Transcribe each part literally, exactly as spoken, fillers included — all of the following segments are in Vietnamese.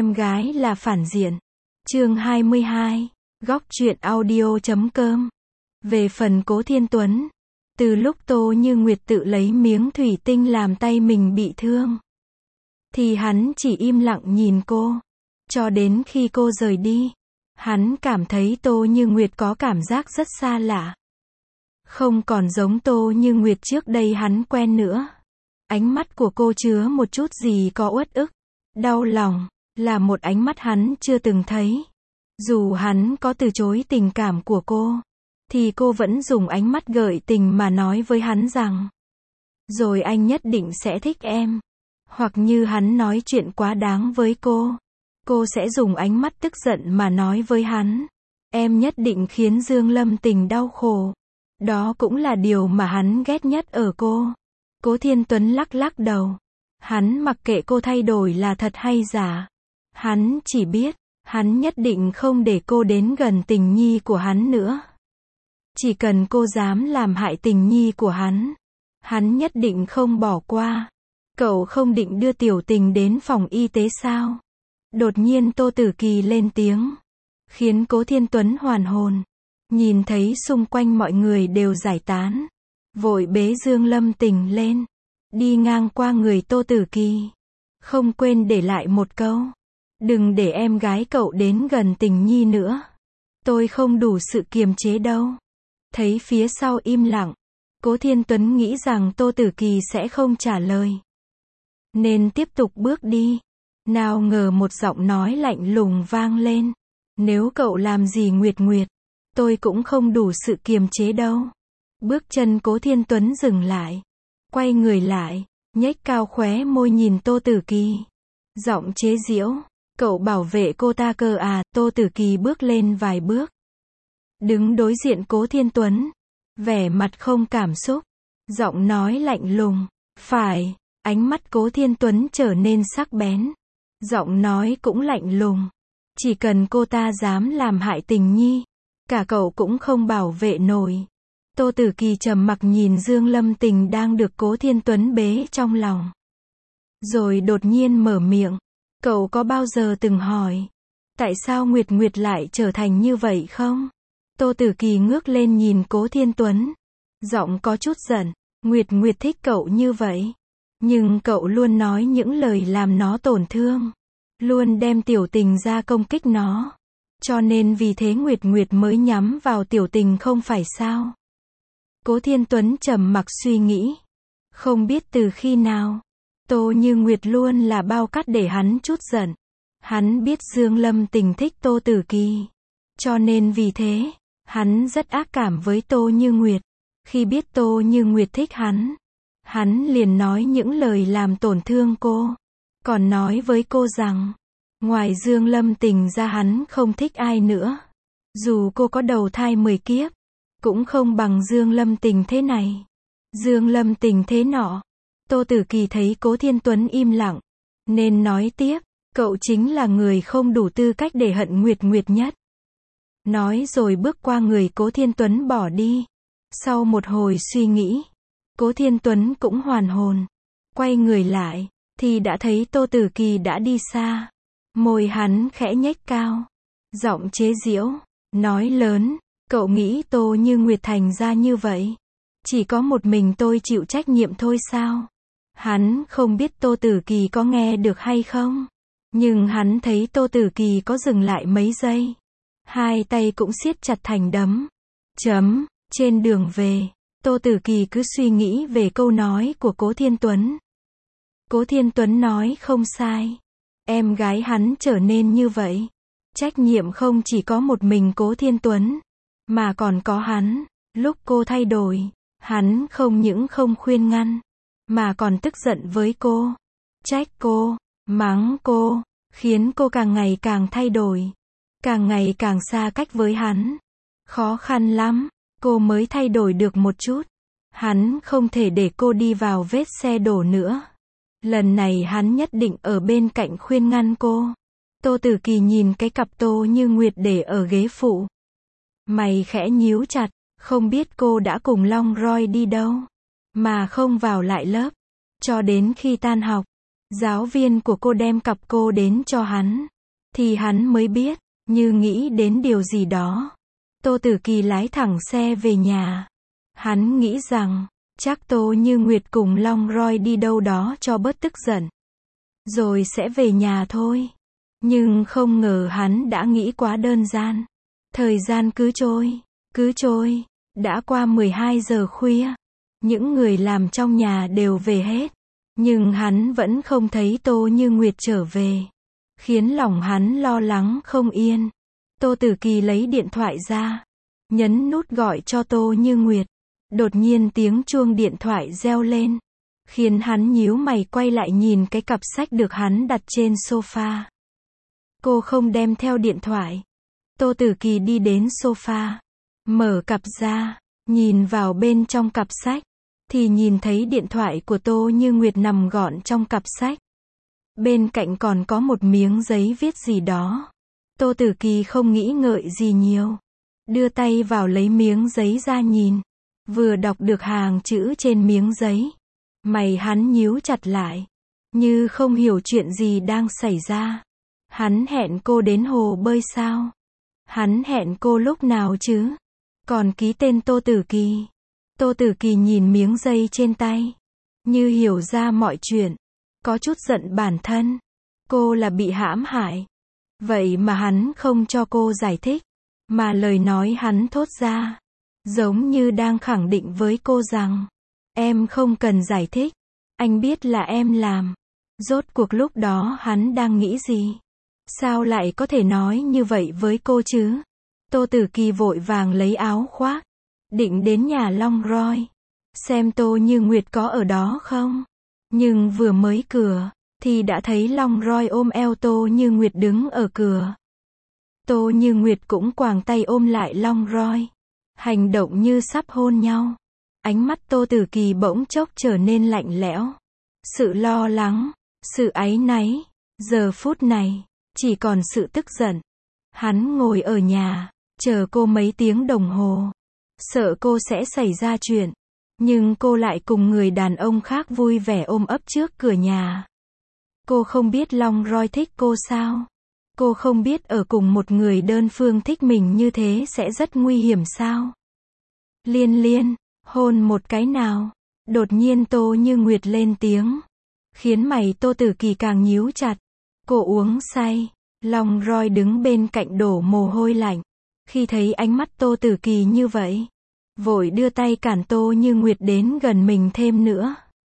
Em gái là phản diện. Chương hai mươi hai. Góc truyện audio chấm com. Về phần Cố Thiên Tuấn, từ lúc Tô Như Nguyệt tự lấy miếng thủy tinh làm tay mình bị thương, thì hắn chỉ im lặng nhìn cô. Cho đến khi cô rời đi, hắn cảm thấy Tô Như Nguyệt có cảm giác rất xa lạ. Không còn giống Tô Như Nguyệt trước đây hắn quen nữa. Ánh mắt của cô chứa một chút gì có uất ức, đau lòng, là một ánh mắt hắn chưa từng thấy. Dù hắn có từ chối tình cảm của cô, thì cô vẫn dùng ánh mắt gợi tình mà nói với hắn rằng, rồi anh nhất định sẽ thích em. Hoặc như hắn nói chuyện quá đáng với cô, cô sẽ dùng ánh mắt tức giận mà nói với hắn, em nhất định khiến Dương Lâm Tình đau khổ. Đó cũng là điều mà hắn ghét nhất ở cô. Cố Thiên Tuấn lắc lắc đầu. Hắn mặc kệ cô thay đổi là thật hay giả. Hắn chỉ biết, hắn nhất định không để cô đến gần tình nhi của hắn nữa. Chỉ cần cô dám làm hại tình nhi của hắn, hắn nhất định không bỏ qua. Cậu không định đưa Tiểu Tình đến phòng y tế sao? Đột nhiên Tô Tử Kỳ lên tiếng, khiến Cố Thiên Tuấn hoàn hồn. Nhìn thấy xung quanh mọi người đều giải tán, vội bế Dương Lâm Tình lên, đi ngang qua người Tô Tử Kỳ, không quên để lại một câu, đừng để em gái cậu đến gần Tình nhi nữa. Tôi không đủ sự kiềm chế đâu. Thấy phía sau im lặng, Cố Thiên Tuấn nghĩ rằng Tô Tử Kỳ sẽ không trả lời, nên tiếp tục bước đi. Nào ngờ một giọng nói lạnh lùng vang lên, nếu cậu làm gì Nguyệt Nguyệt, tôi cũng không đủ sự kiềm chế đâu. Bước chân Cố Thiên Tuấn dừng lại, quay người lại, nhếch cao khóe môi nhìn Tô Tử Kỳ, giọng chế giễu, cậu bảo vệ cô ta cơ à? Tô Tử Kỳ bước lên vài bước, đứng đối diện Cố Thiên Tuấn, vẻ mặt không cảm xúc, giọng nói lạnh lùng, phải. Ánh mắt Cố Thiên Tuấn trở nên sắc bén, giọng nói cũng lạnh lùng, chỉ cần cô ta dám làm hại Tình nhi, cả cậu cũng không bảo vệ nổi. Tô Tử Kỳ trầm mặc nhìn Dương Lâm Tình đang được Cố Thiên Tuấn bế trong lòng, rồi đột nhiên mở miệng, cậu có bao giờ từng hỏi, tại sao Nguyệt Nguyệt lại trở thành như vậy không? Tô Tử Kỳ ngước lên nhìn Cố Thiên Tuấn, giọng có chút giận, Nguyệt Nguyệt thích cậu như vậy, nhưng cậu luôn nói những lời làm nó tổn thương, luôn đem Tiểu Tình ra công kích nó, cho nên vì thế Nguyệt Nguyệt mới nhắm vào Tiểu Tình không phải sao? Cố Thiên Tuấn trầm mặc suy nghĩ, không biết từ khi nào, Tô Như Nguyệt luôn là bao cát để hắn chút giận. Hắn biết Dương Lâm Tình thích Tô Tử Kỳ, cho nên vì thế, hắn rất ác cảm với Tô Như Nguyệt. Khi biết Tô Như Nguyệt thích hắn, hắn liền nói những lời làm tổn thương cô, còn nói với cô rằng, ngoài Dương Lâm Tình ra hắn không thích ai nữa. Dù cô có đầu thai mười kiếp, cũng không bằng Dương Lâm Tình thế này, Dương Lâm Tình thế nọ. Tô Tử Kỳ thấy Cố Thiên Tuấn im lặng, nên nói tiếp, cậu chính là người không đủ tư cách để hận Nguyệt Nguyệt nhất. Nói rồi bước qua người Cố Thiên Tuấn bỏ đi. Sau một hồi suy nghĩ, Cố Thiên Tuấn cũng hoàn hồn, quay người lại, thì đã thấy Tô Tử Kỳ đã đi xa. Môi hắn khẽ nhếch cao, giọng chế giễu, nói lớn, cậu nghĩ Tô Như Nguyệt thành ra như vậy, chỉ có một mình tôi chịu trách nhiệm thôi sao? Hắn không biết Tô Tử Kỳ có nghe được hay không, nhưng hắn thấy Tô Tử Kỳ có dừng lại mấy giây, hai tay cũng siết chặt thành đấm. Chấm. Trên đường về, Tô Tử Kỳ cứ suy nghĩ về câu nói của Cố Thiên Tuấn. Cố Thiên Tuấn nói không sai, em gái hắn trở nên như vậy, trách nhiệm không chỉ có một mình Cố Thiên Tuấn, mà còn có hắn. Lúc cô thay đổi, hắn không những không khuyên ngăn, mà còn tức giận với cô, trách cô, mắng cô, khiến cô càng ngày càng thay đổi, càng ngày càng xa cách với hắn. Khó khăn lắm, cô mới thay đổi được một chút. Hắn không thể để cô đi vào vết xe đổ nữa. Lần này hắn nhất định ở bên cạnh khuyên ngăn cô. Tô Tử Kỳ nhìn cái cặp Tô Như Nguyệt để ở ghế phụ, mày khẽ nhíu chặt, không biết cô đã cùng Long Roy đi đâu, mà không vào lại lớp, cho đến khi tan học. Giáo viên của cô đem cặp cô đến cho hắn, thì hắn mới biết, như nghĩ đến điều gì đó. Tô Tử Kỳ lái thẳng xe về nhà. Hắn nghĩ rằng, chắc Tô Như Nguyệt cùng Long Roy đi đâu đó cho bớt tức giận, rồi sẽ về nhà thôi. Nhưng không ngờ hắn đã nghĩ quá đơn giản. Thời gian cứ trôi, cứ trôi, đã qua mười hai giờ khuya. Những người làm trong nhà đều về hết, nhưng hắn vẫn không thấy Tô Như Nguyệt trở về, khiến lòng hắn lo lắng không yên. Tô Tử Kỳ lấy điện thoại ra, nhấn nút gọi cho Tô Như Nguyệt. Đột nhiên tiếng chuông điện thoại reo lên, khiến hắn nhíu mày quay lại nhìn cái cặp sách được hắn đặt trên sofa. Cô không đem theo điện thoại. Tô Tử Kỳ đi đến sofa, mở cặp ra, nhìn vào bên trong cặp sách, thì nhìn thấy điện thoại của Tô Như Nguyệt nằm gọn trong cặp sách. Bên cạnh còn có một miếng giấy viết gì đó. Tô Tử Kỳ không nghĩ ngợi gì nhiều, đưa tay vào lấy miếng giấy ra nhìn, vừa đọc được hàng chữ trên miếng giấy, mày hắn nhíu chặt lại, như không hiểu chuyện gì đang xảy ra. Hắn hẹn cô đến hồ bơi sao? Hắn hẹn cô lúc nào chứ? Còn ký tên Tô Tử Kỳ. Tô Tử Kỳ nhìn miếng giấy trên tay, như hiểu ra mọi chuyện, có chút giận bản thân. Cô là bị hãm hại, vậy mà hắn không cho cô giải thích, mà lời nói hắn thốt ra, giống như đang khẳng định với cô rằng, em không cần giải thích, anh biết là em làm. Rốt cuộc lúc đó hắn đang nghĩ gì? Sao lại có thể nói như vậy với cô chứ? Tô Tử Kỳ vội vàng lấy áo khoác, định đến nhà Long Roy, xem Tô Như Nguyệt có ở đó không. Nhưng vừa mới cửa, thì đã thấy Long Roy ôm eo Tô Như Nguyệt đứng ở cửa. Tô Như Nguyệt cũng quàng tay ôm lại Long Roy, hành động như sắp hôn nhau. Ánh mắt Tô Tử Kỳ bỗng chốc trở nên lạnh lẽo. Sự lo lắng, sự áy náy, giờ phút này, chỉ còn sự tức giận. Hắn ngồi ở nhà, chờ cô mấy tiếng đồng hồ, sợ cô sẽ xảy ra chuyện, nhưng cô lại cùng người đàn ông khác vui vẻ ôm ấp trước cửa nhà. Cô không biết Long Roy thích cô sao? Cô không biết ở cùng một người đơn phương thích mình như thế sẽ rất nguy hiểm sao? Liên Liên, hôn một cái nào. Đột nhiên Tô Như Nguyệt lên tiếng, khiến mày Tô Tử Kỳ càng nhíu chặt. Cô uống say. Long Roy đứng bên cạnh đổ mồ hôi lạnh. Khi thấy ánh mắt Tô Tử Kỳ như vậy, vội đưa tay cản Tô Như Nguyệt đến gần mình thêm nữa.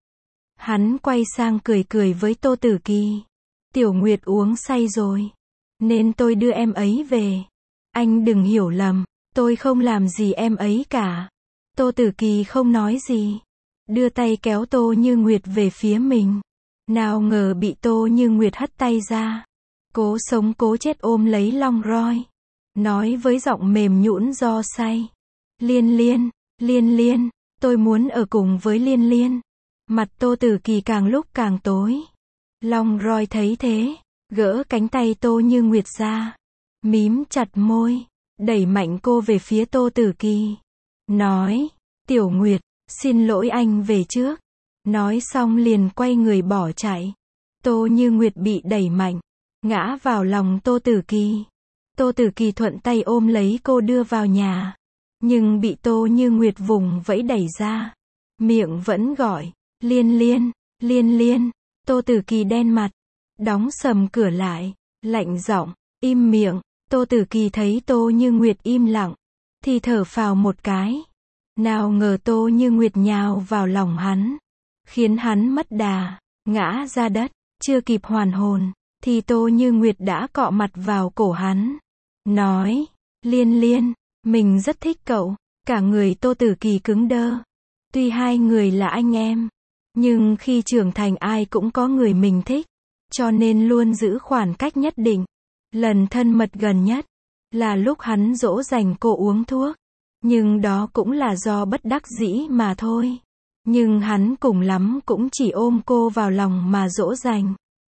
Hắn quay sang cười cười với Tô Tử Kỳ. Tiểu Nguyệt uống say rồi, nên tôi đưa em ấy về. Anh đừng hiểu lầm, tôi không làm gì em ấy cả. Tô Tử Kỳ không nói gì, đưa tay kéo Tô Như Nguyệt về phía mình. Nào ngờ bị Tô Như Nguyệt hất tay ra, cố sống cố chết ôm lấy Long Roy, nói với giọng mềm nhũn do say. Liên Liên, Liên Liên, tôi muốn ở cùng với Liên Liên. Mặt Tô Tử Kỳ càng lúc càng tối. Long Roy thấy thế, gỡ cánh tay Tô Như Nguyệt ra, mím chặt môi, đẩy mạnh cô về phía Tô Tử Kỳ. Nói, Tiểu Nguyệt, xin lỗi anh về trước. Nói xong liền quay người bỏ chạy. Tô Như Nguyệt bị đẩy mạnh, ngã vào lòng Tô Tử Kỳ. Tô Tử Kỳ thuận tay ôm lấy cô đưa vào nhà, nhưng bị Tô Như Nguyệt vùng vẫy đẩy ra. Miệng vẫn gọi, Liên Liên, Liên Liên. Tô Tử Kỳ đen mặt, đóng sầm cửa lại, lạnh giọng, im miệng. Tô Tử Kỳ thấy Tô Như Nguyệt im lặng, thì thở phào một cái. Nào ngờ Tô Như Nguyệt nhào vào lòng hắn, khiến hắn mất đà, ngã ra đất. Chưa kịp hoàn hồn, thì Tô Như Nguyệt đã cọ mặt vào cổ hắn, nói, Liên Liên, mình rất thích cậu. Cả người Tô Tử Kỳ cứng đơ. Tuy hai người là anh em, nhưng khi trưởng thành ai cũng có người mình thích, cho nên luôn giữ khoảng cách nhất định. Lần thân mật gần nhất là lúc hắn dỗ dành cô uống thuốc, nhưng đó cũng là do bất đắc dĩ mà thôi. Nhưng hắn cùng lắm cũng chỉ ôm cô vào lòng mà dỗ dành.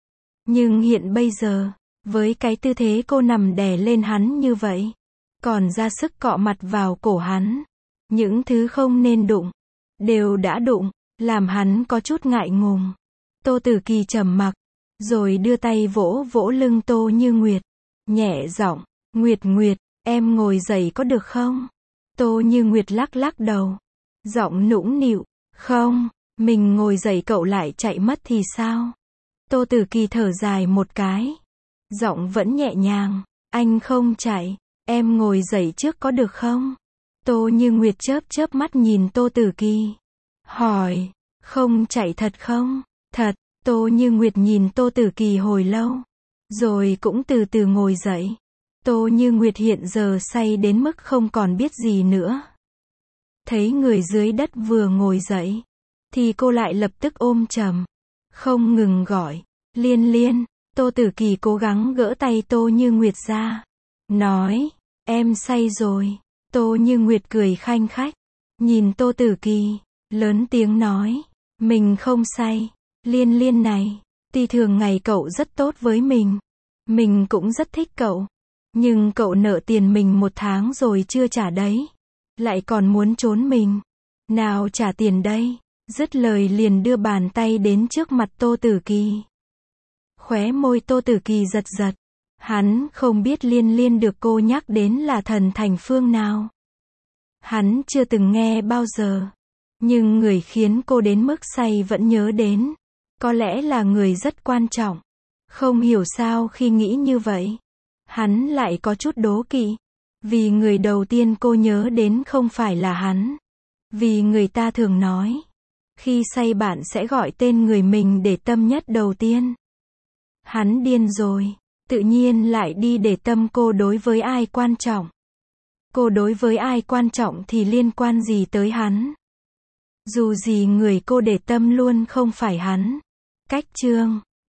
Nhưng hiện bây giờ, với cái tư thế cô nằm đè lên hắn như vậy, còn ra sức cọ mặt vào cổ hắn, những thứ không nên đụng đều đã đụng, làm hắn có chút ngại ngùng. Tô Tử Kỳ trầm mặc, rồi đưa tay vỗ vỗ lưng Tô Như Nguyệt, nhẹ giọng, Nguyệt Nguyệt, em ngồi dậy có được không? Tô Như Nguyệt lắc lắc đầu, giọng nũng nịu, không, mình ngồi dậy cậu lại chạy mất thì sao? Tô Tử Kỳ thở dài một cái, giọng vẫn nhẹ nhàng, anh không chạy, em ngồi dậy trước có được không? Tô Như Nguyệt chớp chớp mắt nhìn Tô Tử Kỳ, hỏi, không chạy thật không? Thật. Tô Như Nguyệt nhìn Tô Tử Kỳ hồi lâu, rồi cũng từ từ ngồi dậy. Tô Như Nguyệt hiện giờ say đến mức không còn biết gì nữa. Thấy người dưới đất vừa ngồi dậy, thì cô lại lập tức ôm chầm, không ngừng gọi, Liên Liên. Tô Tử Kỳ cố gắng gỡ tay Tô Như Nguyệt ra, nói, em say rồi. Tô Như Nguyệt cười khanh khách, nhìn Tô Tử Kỳ, lớn tiếng nói, mình không say. Liên Liên này, tuy thường ngày cậu rất tốt với mình, mình cũng rất thích cậu, nhưng cậu nợ tiền mình một tháng rồi chưa trả đấy, lại còn muốn trốn mình. Nào trả tiền đây. Dứt lời liền đưa bàn tay đến trước mặt Tô Tử Kỳ. Khóe môi Tô Tử Kỳ giật giật, hắn không biết Liên Liên được cô nhắc đến là thần thành phương nào. Hắn chưa từng nghe bao giờ, nhưng người khiến cô đến mức say vẫn nhớ đến, có lẽ là người rất quan trọng. Không hiểu sao khi nghĩ như vậy, hắn lại có chút đố kỵ, vì người đầu tiên cô nhớ đến không phải là hắn. Vì người ta thường nói, khi say bạn sẽ gọi tên người mình để tâm nhất đầu tiên. Hắn điên rồi, tự nhiên lại đi để tâm cô đối với ai quan trọng. Cô đối với ai quan trọng thì liên quan gì tới hắn? Dù gì người cô để tâm luôn không phải hắn. Cách chương